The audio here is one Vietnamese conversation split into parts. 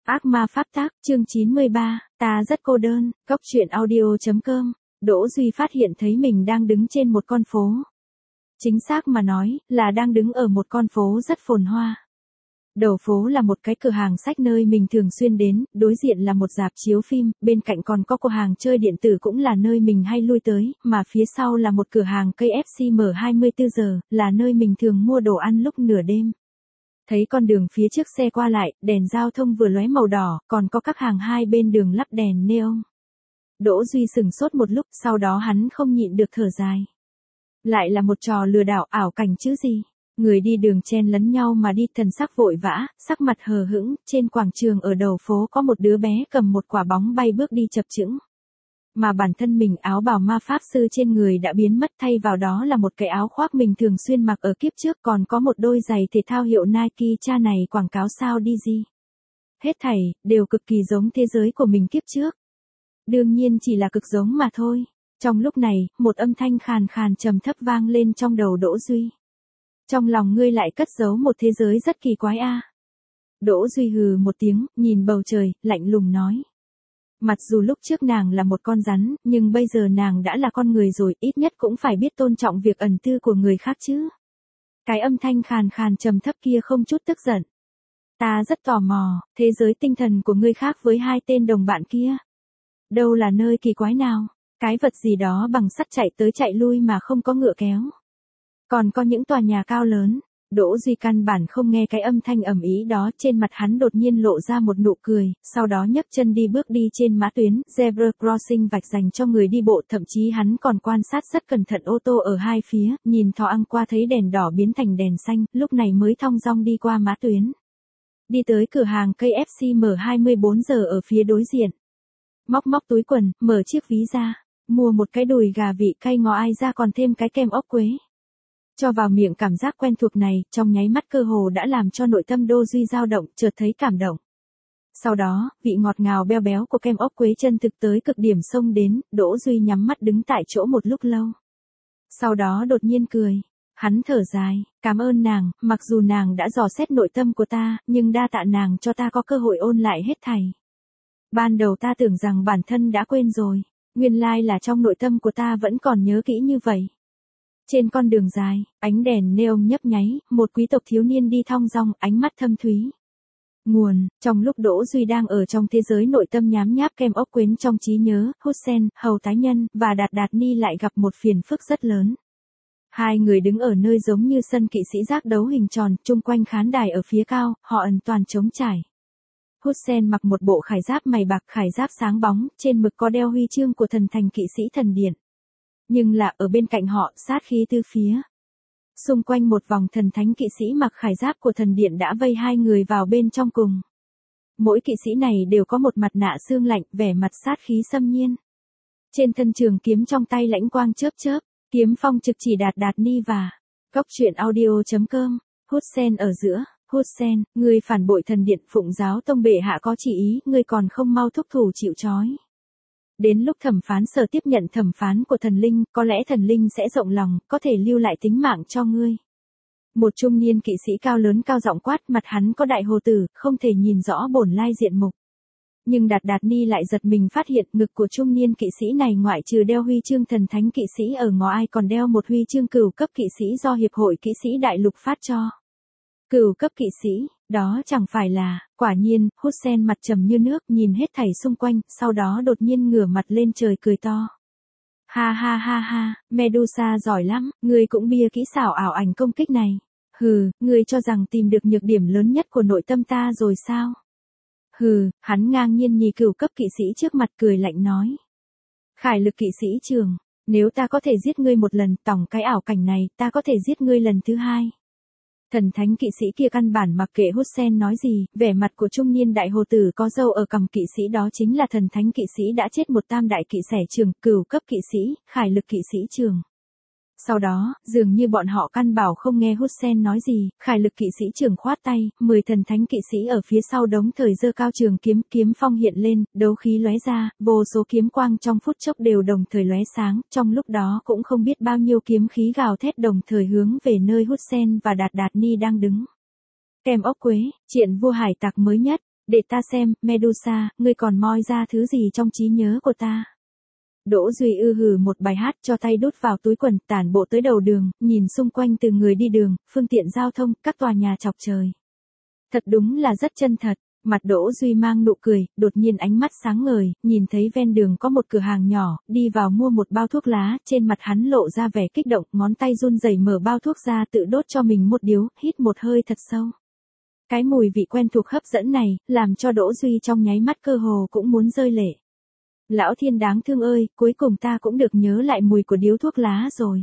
Ác ma pháp tác, chương 93, ta rất cô đơn, góc truyện audio.com. Đỗ Duy phát hiện thấy mình đang đứng trên một con phố. Chính xác mà nói, là đang đứng ở một con phố rất phồn hoa. Đầu phố là một cái cửa hàng sách nơi mình thường xuyên đến, đối diện là một rạp chiếu phim, bên cạnh còn có cửa hàng chơi điện tử cũng là nơi mình hay lui tới, mà phía sau là một cửa hàng KFC mở 24 giờ, là nơi mình thường mua đồ ăn lúc nửa đêm. Thấy con đường phía trước xe qua lại, đèn giao thông vừa lóe màu đỏ, còn có các hàng hai bên đường lắp đèn neon. Đỗ Duy sừng sốt một lúc, sau đó hắn không nhịn được thở dài. Lại là một trò lừa đảo ảo cảnh chứ gì. Người đi đường chen lấn nhau mà đi, thần sắc vội vã, sắc mặt hờ hững, trên quảng trường ở đầu phố có một đứa bé cầm một quả bóng bay bước đi chập chững. Mà bản thân mình áo bào ma pháp sư trên người đã biến mất, thay vào đó là một cái áo khoác mình thường xuyên mặc ở kiếp trước, còn có một đôi giày thể thao hiệu Nike cha này quảng cáo sao đi gì. Hết thảy, đều cực kỳ giống thế giới của mình kiếp trước. Đương nhiên chỉ là cực giống mà thôi. Trong lúc này, một âm thanh khàn khàn trầm thấp vang lên trong đầu Đỗ Duy. Trong lòng ngươi lại cất giấu một thế giới rất kỳ quái a. Đỗ Duy hừ một tiếng, nhìn bầu trời, lạnh lùng nói. Mặc dù lúc trước nàng là một con rắn, nhưng bây giờ nàng đã là con người rồi, ít nhất cũng phải biết tôn trọng việc ẩn tư của người khác chứ. Cái âm thanh khàn khàn trầm thấp kia không chút tức giận. Ta rất tò mò, thế giới tinh thần của ngươi khác với hai tên đồng bạn kia. Đâu là nơi kỳ quái nào, cái vật gì đó bằng sắt chạy tới chạy lui mà không có ngựa kéo. Còn có những tòa nhà cao lớn. Đỗ Duy căn bản không nghe cái âm thanh ầm ĩ đó, trên mặt hắn đột nhiên lộ ra một nụ cười, sau đó nhấc chân đi bước đi trên mã tuyến, zebra crossing vạch dành cho người đi bộ, thậm chí hắn còn quan sát rất cẩn thận ô tô ở hai phía, nhìn thò ăng qua thấy đèn đỏ biến thành đèn xanh, lúc này mới thong dong đi qua mã tuyến. Đi tới cửa hàng KFC mở 24 giờ ở phía đối diện. Móc túi quần, mở chiếc ví ra, mua một cái đùi gà vị cay ngò ai ra còn thêm cái kem ốc quế. Cho vào miệng cảm giác quen thuộc này, trong nháy mắt cơ hồ đã làm cho nội tâm Đỗ Duy dao động, chợt thấy cảm động. Sau đó, vị ngọt ngào béo béo của kem ốc quế chân thực tới cực điểm xông đến, Đỗ Duy nhắm mắt đứng tại chỗ một lúc lâu. Sau đó đột nhiên cười. Hắn thở dài, cảm ơn nàng, mặc dù nàng đã dò xét nội tâm của ta, nhưng đa tạ nàng cho ta có cơ hội ôn lại hết thảy. Ban đầu ta tưởng rằng bản thân đã quên rồi, nguyên lai là trong nội tâm của ta vẫn còn nhớ kỹ như vậy. Trên con đường dài, ánh đèn neon nhấp nháy, một quý tộc thiếu niên đi thong dong, ánh mắt thâm thúy. Nguồn, trong lúc Đỗ Duy đang ở trong thế giới nội tâm nhám nháp kem ốc quyến trong trí nhớ, Hussein, hầu tái nhân, và Đạt Ni lại gặp một phiền phức rất lớn. Hai người đứng ở nơi giống như sân kỵ sĩ giác đấu hình tròn, chung quanh khán đài ở phía cao, họ ẩn toàn trống trải. Hussein mặc một bộ khải giáp mày bạc, khải giáp sáng bóng, trên ngực có đeo huy chương của thần thành kỵ sĩ thần điện. Nhưng là ở bên cạnh họ, sát khí từ phía. Xung quanh một vòng thần thánh kỵ sĩ mặc khải giáp của thần điện đã vây hai người vào bên trong cùng. Mỗi kỵ sĩ này đều có một mặt nạ xương lạnh, vẻ mặt sát khí xâm nhiên. Trên thân trường kiếm trong tay lãnh quang chớp chớp, kiếm phong trực chỉ Đạt Ni và góc truyện audio.com. Hussein ở giữa. Hussein, ngươi phản bội thần điện, phụng giáo tông bệ hạ có chỉ ý, ngươi còn không mau thúc thủ chịu trói. Đến lúc thẩm phán sở tiếp nhận thẩm phán của thần linh, có lẽ thần linh sẽ rộng lòng, có thể lưu lại tính mạng cho ngươi. Một trung niên kỵ sĩ cao lớn cao giọng quát, mặt hắn có đại hồ tử, không thể nhìn rõ bổn lai diện mục. Nhưng Đạt Ni lại giật mình phát hiện ngực của trung niên kỵ sĩ này ngoại trừ đeo huy chương thần thánh kỵ sĩ ở ngó ai còn đeo một huy chương cửu cấp kỵ sĩ do Hiệp hội Kỵ sĩ Đại Lục phát cho. Cửu cấp kỵ sĩ, đó chẳng phải là, quả nhiên, Hussein mặt trầm như nước nhìn hết thảy xung quanh, sau đó đột nhiên ngửa mặt lên trời cười to. Ha ha ha ha, Medusa giỏi lắm, ngươi cũng bia kỹ xảo ảo ảnh công kích này. Hừ, ngươi cho rằng tìm được nhược điểm lớn nhất của nội tâm ta rồi sao? Hừ, hắn ngang nhiên nhì cửu cấp kỵ sĩ trước mặt cười lạnh nói. Khải lực kỵ sĩ trường, nếu ta có thể giết ngươi một lần, tổng cái ảo cảnh này, ta có thể giết ngươi lần thứ hai. Thần thánh kỵ sĩ kia căn bản mặc kệ Hussein nói gì, vẻ mặt của trung niên đại hồ tử có râu ở cằm kỵ sĩ đó chính là thần thánh kỵ sĩ đã chết một tam đại kỵ xẻ trường, cửu cấp kỵ sĩ, khải lực kỵ sĩ trường. Sau đó, dường như bọn họ căn bảo không nghe Hussein nói gì, khải lực kỵ sĩ trường khoát tay, 10 thần thánh kỵ sĩ ở phía sau đống thời giơ cao trường kiếm, kiếm phong hiện lên, đấu khí lóe ra, vô số kiếm quang trong phút chốc đều đồng thời lóe sáng, trong lúc đó cũng không biết bao nhiêu kiếm khí gào thét đồng thời hướng về nơi Hussein và Đạt Ni đang đứng. Kem ốc quế, chuyện vua hải tặc mới nhất. Để ta xem, Medusa, ngươi còn moi ra thứ gì trong trí nhớ của ta. Đỗ Duy hừ một bài hát cho tay đút vào túi quần, tản bộ tới đầu đường, nhìn xung quanh từ người đi đường, phương tiện giao thông, các tòa nhà chọc trời. Thật đúng là rất chân thật. Mặt Đỗ Duy mang nụ cười, đột nhiên ánh mắt sáng ngời, nhìn thấy ven đường có một cửa hàng nhỏ, đi vào mua một bao thuốc lá, trên mặt hắn lộ ra vẻ kích động, ngón tay run rẩy mở bao thuốc ra tự đốt cho mình một điếu, hít một hơi thật sâu. Cái mùi vị quen thuộc hấp dẫn này, làm cho Đỗ Duy trong nháy mắt cơ hồ cũng muốn rơi lệ. Lão thiên đáng thương ơi, cuối cùng ta cũng được nhớ lại mùi của điếu thuốc lá rồi.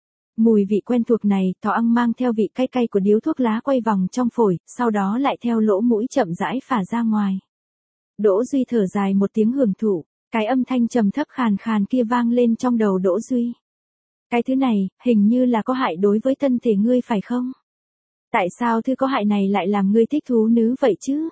Mùi vị quen thuộc này, Tỏ Ăng mang theo vị cay cay của điếu thuốc lá quay vòng trong phổi, sau đó lại theo lỗ mũi chậm rãi phả ra ngoài. Đỗ Duy thở dài một tiếng hưởng thụ, cái âm thanh trầm thấp khàn khàn kia vang lên trong đầu Đỗ Duy. Cái thứ này, hình như là có hại đối với thân thể ngươi phải không? Tại sao thứ có hại này lại làm ngươi thích thú nữ vậy chứ?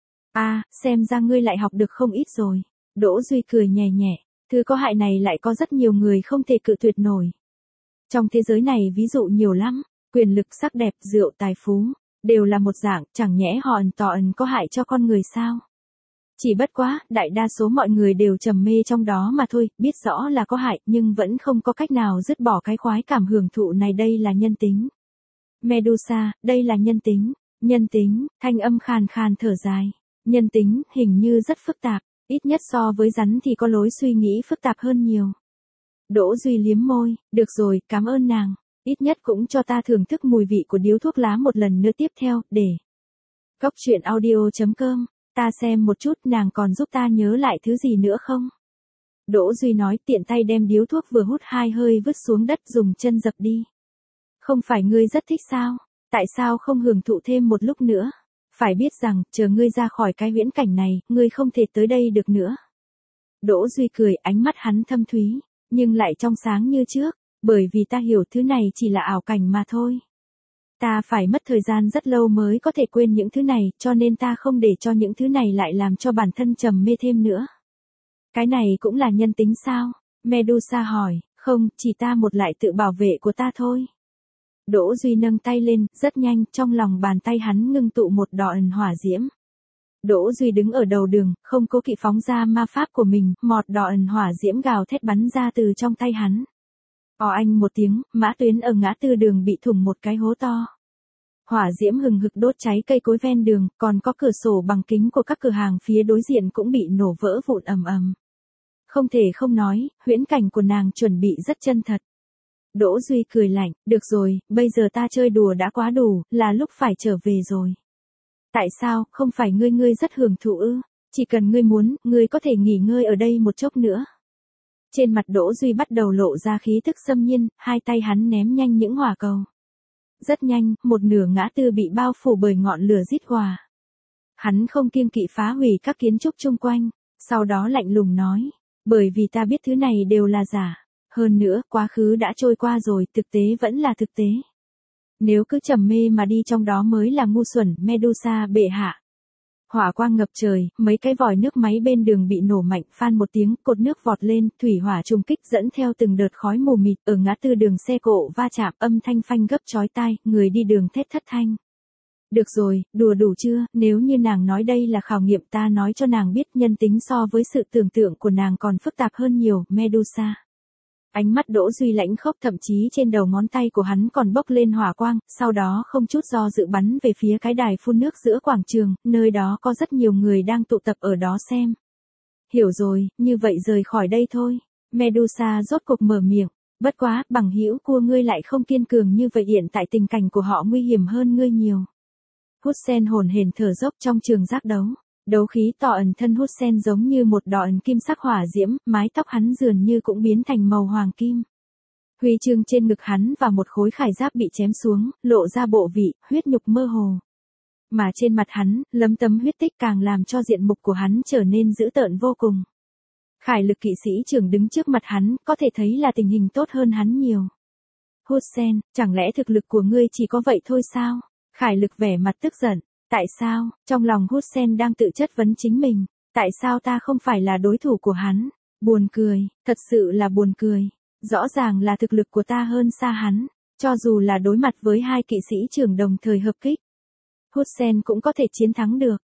À, xem ra ngươi lại học được không ít rồi. Đỗ Duy cười nhẹ nhẹ, thứ có hại này lại có rất nhiều người không thể cự tuyệt nổi. Trong thế giới này ví dụ nhiều lắm, quyền lực, sắc đẹp, rượu, tài phú, đều là một dạng, chẳng nhẽ hòn tòn có hại cho con người sao? Chỉ bất quá, đại đa số mọi người đều trầm mê trong đó mà thôi, biết rõ là có hại nhưng vẫn không có cách nào dứt bỏ cái khoái cảm hưởng thụ này, đây là nhân tính. Medusa, đây là nhân tính, thanh âm khàn khàn thở dài. Nhân tính, hình như rất phức tạp, ít nhất so với rắn thì có lối suy nghĩ phức tạp hơn nhiều. Đỗ Duy liếm môi, được rồi, cảm ơn nàng, ít nhất cũng cho ta thưởng thức mùi vị của điếu thuốc lá một lần nữa tiếp theo, để. Cốc truyện audio.com, ta xem một chút nàng còn giúp ta nhớ lại thứ gì nữa không? Đỗ Duy nói tiện tay đem điếu thuốc vừa hút hai hơi vứt xuống đất dùng chân dập đi. Không phải ngươi rất thích sao? Tại sao không hưởng thụ thêm một lúc nữa? Phải biết rằng, chờ ngươi ra khỏi cái viễn cảnh này, ngươi không thể tới đây được nữa. Đỗ Duy cười, ánh mắt hắn thâm thúy, nhưng lại trong sáng như trước, bởi vì ta hiểu thứ này chỉ là ảo cảnh mà thôi. Ta phải mất thời gian rất lâu mới có thể quên những thứ này, cho nên ta không để cho những thứ này lại làm cho bản thân trầm mê thêm nữa. Cái này cũng là nhân tính sao? Medusa hỏi, không, chỉ ta một lại tự bảo vệ của ta thôi. Đỗ Duy nâng tay lên, rất nhanh, trong lòng bàn tay hắn ngưng tụ một đòn hỏa diễm. Đỗ Duy đứng ở đầu đường, không cố kỵ phóng ra ma pháp của mình, một đòn hỏa diễm gào thét bắn ra từ trong tay hắn. Anh một tiếng, Mã Tuyến ở ngã tư đường bị thủng một cái hố to. Hỏa diễm hừng hực đốt cháy cây cối ven đường, còn có cửa sổ bằng kính của các cửa hàng phía đối diện cũng bị nổ vỡ vụn ầm ầm. Không thể không nói, huyễn cảnh của nàng chuẩn bị rất chân thật. Đỗ Duy cười lạnh, được rồi, bây giờ ta chơi đùa đã quá đủ, là lúc phải trở về rồi. Tại sao, không phải ngươi rất hưởng thụ ư? Chỉ cần ngươi muốn, ngươi có thể nghỉ ngơi ở đây một chốc nữa. Trên mặt Đỗ Duy bắt đầu lộ ra khí tức xâm nhiên, hai tay hắn ném nhanh những hỏa cầu. Rất nhanh, một nửa ngã tư bị bao phủ bởi ngọn lửa rít gào. Hắn không kiêng kỵ phá hủy các kiến trúc chung quanh, sau đó lạnh lùng nói, bởi vì ta biết thứ này đều là giả. Hơn nữa, quá khứ đã trôi qua rồi, thực tế vẫn là thực tế. Nếu cứ trầm mê mà đi trong đó mới là ngu xuẩn, Medusa bệ hạ. Hỏa quang ngập trời, mấy cái vòi nước máy bên đường bị nổ mạnh, phan một tiếng, cột nước vọt lên, thủy hỏa trùng kích dẫn theo từng đợt khói mù mịt, ở ngã tư đường xe cộ va chạm, âm thanh phanh gấp chói tai, người đi đường thét thất thanh. Được rồi, đùa đủ chưa, nếu như nàng nói đây là khảo nghiệm ta nói cho nàng biết nhân tính so với sự tưởng tượng của nàng còn phức tạp hơn nhiều, Medusa. Ánh mắt Đỗ Duy lãnh khốc, thậm chí trên đầu ngón tay của hắn còn bốc lên hỏa quang, sau đó không chút do dự bắn về phía cái đài phun nước giữa quảng trường, nơi đó có rất nhiều người đang tụ tập ở đó xem. Hiểu rồi, như vậy rời khỏi đây thôi. Medusa rốt cuộc mở miệng, bất quá, bằng hữu của ngươi lại không kiên cường như vậy, hiện tại tình cảnh của họ nguy hiểm hơn ngươi nhiều. Hussein hồn hển thở dốc trong trường giác đấu. Đấu khí to ẩn thân Hussein giống như một đòn kim sắc hỏa diễm, mái tóc hắn dường như cũng biến thành màu hoàng kim. Huy chương trên ngực hắn và một khối khải giáp bị chém xuống, lộ ra bộ vị, huyết nhục mơ hồ. Mà trên mặt hắn, lấm tấm huyết tích càng làm cho diện mục của hắn trở nên dữ tợn vô cùng. Khải lực kỵ sĩ trưởng đứng trước mặt hắn, có thể thấy là tình hình tốt hơn hắn nhiều. Hussein, chẳng lẽ thực lực của ngươi chỉ có vậy thôi sao? Khải lực vẻ mặt tức giận. Tại sao, trong lòng Hussein đang tự chất vấn chính mình, tại sao ta không phải là đối thủ của hắn? Buồn cười, thật sự là buồn cười. Rõ ràng là thực lực của ta hơn xa hắn, cho dù là đối mặt với hai kỵ sĩ trưởng đồng thời hợp kích. Hussein cũng có thể chiến thắng được,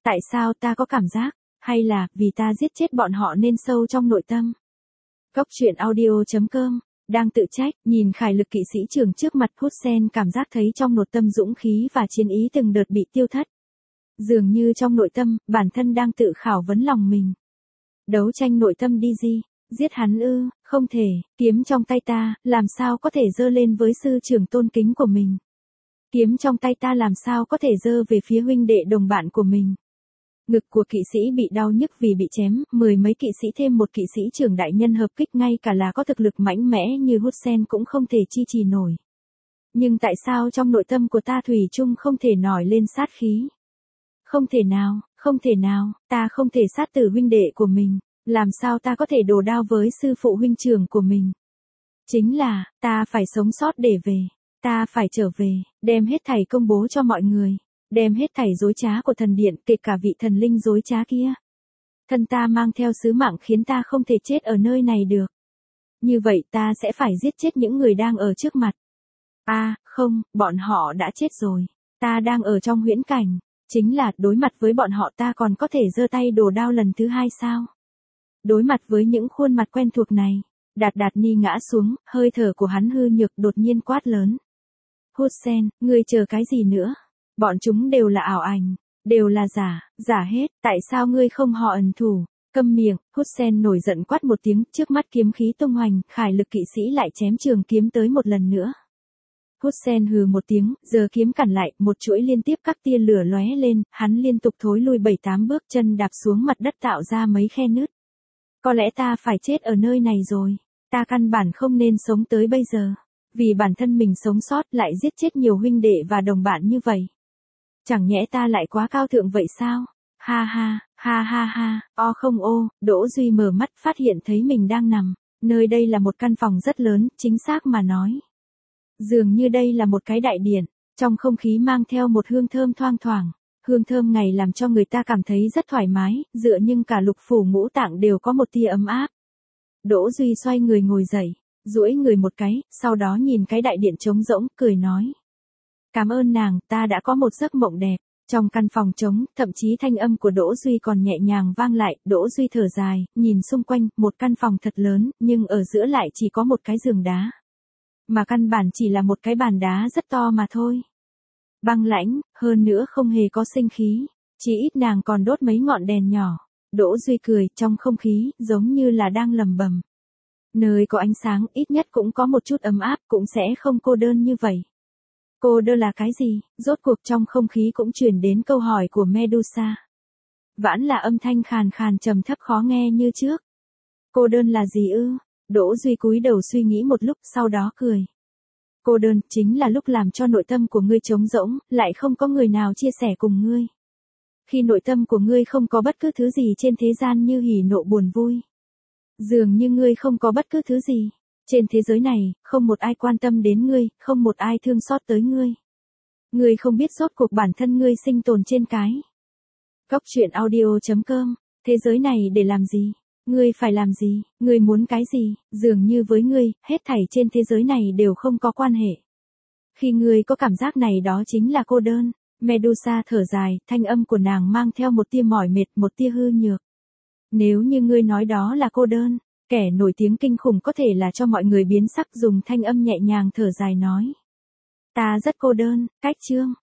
Tại sao ta có cảm giác, hay là vì ta giết chết bọn họ nên sâu trong nội tâm. Góc truyện audio.com, đang tự trách, nhìn Khải Lực kỵ sĩ trưởng trước mặt Hussein cảm giác thấy trong nội tâm dũng khí và chiến ý từng đợt bị tiêu thất. Dường như trong nội tâm, bản thân đang tự khảo vấn lòng mình. Đấu tranh nội tâm đi gì? Giết hắn ư, không thể, kiếm trong tay ta, làm sao có thể giơ lên với sư trưởng tôn kính của mình. Kiếm trong tay ta làm sao có thể giơ về phía huynh đệ đồng bạn của mình. Ngực của kỵ sĩ bị đau nhức vì bị chém, mười mấy kỵ sĩ thêm một kỵ sĩ trưởng đại nhân hợp kích ngay cả là có thực lực mạnh mẽ như Hussein cũng không thể chi trì nổi. Nhưng tại sao trong nội tâm của ta thủy chung không thể nổi lên sát khí? Không thể nào, ta không thể sát tử huynh đệ của mình, làm sao ta có thể đổ đao với sư phụ huynh trưởng của mình? Chính là, ta phải sống sót để về, ta phải trở về, đem hết thảy công bố cho mọi người, đem hết thảy dối trá của thần điện kể cả vị thần linh dối trá kia. Thân ta mang theo sứ mạng khiến ta không thể chết ở nơi này được. Như vậy ta sẽ phải giết chết những người đang ở trước mặt. Không, bọn họ đã chết rồi, ta đang ở trong huyễn cảnh. Chính là, đối mặt với bọn họ ta còn có thể giơ tay đổ đao lần thứ hai sao? Đối mặt với những khuôn mặt quen thuộc này, Đạt Đạt Ni ngã xuống, hơi thở của hắn hư nhược đột nhiên quát lớn. Hussein, ngươi chờ cái gì nữa? Bọn chúng đều là ảo ảnh, đều là giả hết, tại sao ngươi không họ ẩn thủ? Câm miệng, Hussein nổi giận quát một tiếng, trước mắt kiếm khí tung hoành, Khải Lực kỵ sĩ lại chém trường kiếm tới một lần nữa. Hussein hừ một tiếng, giờ kiếm cản lại, một chuỗi liên tiếp các tia lửa lóe lên, hắn liên tục thối lui 7-8 bước, chân đạp xuống mặt đất tạo ra mấy khe nứt. Có lẽ ta phải chết ở nơi này rồi, ta căn bản không nên sống tới bây giờ, vì bản thân mình sống sót lại giết chết nhiều huynh đệ và đồng bạn như vậy. Chẳng nhẽ ta lại quá cao thượng vậy sao? Ha, không ô, Đỗ Duy mở mắt phát hiện thấy mình đang nằm, nơi đây là một căn phòng rất lớn, chính xác mà nói. Dường như đây là một cái đại điện, trong không khí mang theo một hương thơm thoang thoảng, hương thơm ngày làm cho người ta cảm thấy rất thoải mái, dựa nhưng cả lục phủ ngũ tạng đều có một tia ấm áp. Đỗ Duy xoay người ngồi dậy, duỗi người một cái, sau đó nhìn cái đại điện trống rỗng, cười nói. Cảm ơn nàng, ta đã có một giấc mộng đẹp. Trong căn phòng trống, thậm chí thanh âm của Đỗ Duy còn nhẹ nhàng vang lại, Đỗ Duy thở dài, nhìn xung quanh, một căn phòng thật lớn, nhưng ở giữa lại chỉ có một cái giường đá. Mà căn bản chỉ là một cái bàn đá rất to mà thôi. Băng lãnh, hơn nữa không hề có sinh khí, chỉ ít nàng còn đốt mấy ngọn đèn nhỏ. Đỗ Duy cười, trong không khí, giống như là đang lầm bầm. Nơi có ánh sáng, ít nhất cũng có một chút ấm áp, cũng sẽ không cô đơn như vậy. Cô đơn là cái gì? Rốt cuộc trong không khí cũng truyền đến câu hỏi của Medusa. Vãn là âm thanh khàn khàn trầm thấp khó nghe như trước. Cô đơn là gì ư? Đỗ Duy cúi đầu suy nghĩ một lúc, sau đó cười. Cô đơn chính là lúc làm cho nội tâm của ngươi trống rỗng, lại không có người nào chia sẻ cùng ngươi. Khi nội tâm của ngươi không có bất cứ thứ gì trên thế gian như hỉ nộ buồn vui. Dường như ngươi không có bất cứ thứ gì. Trên thế giới này, không một ai quan tâm đến ngươi, không một ai thương xót tới ngươi. Ngươi không biết rốt cuộc bản thân ngươi sinh tồn trên cái. Góc truyện audio.com, thế giới này để làm gì? Ngươi phải làm gì? Ngươi muốn cái gì? Dường như với ngươi, hết thảy trên thế giới này đều không có quan hệ. Khi ngươi có cảm giác này đó chính là cô đơn. Medusa thở dài, thanh âm của nàng mang theo một tia mỏi mệt, một tia hư nhược. Nếu như ngươi nói đó là cô đơn, kẻ nổi tiếng kinh khủng có thể là cho mọi người biến sắc, dùng thanh âm nhẹ nhàng thở dài nói. Ta rất cô đơn, cách chương.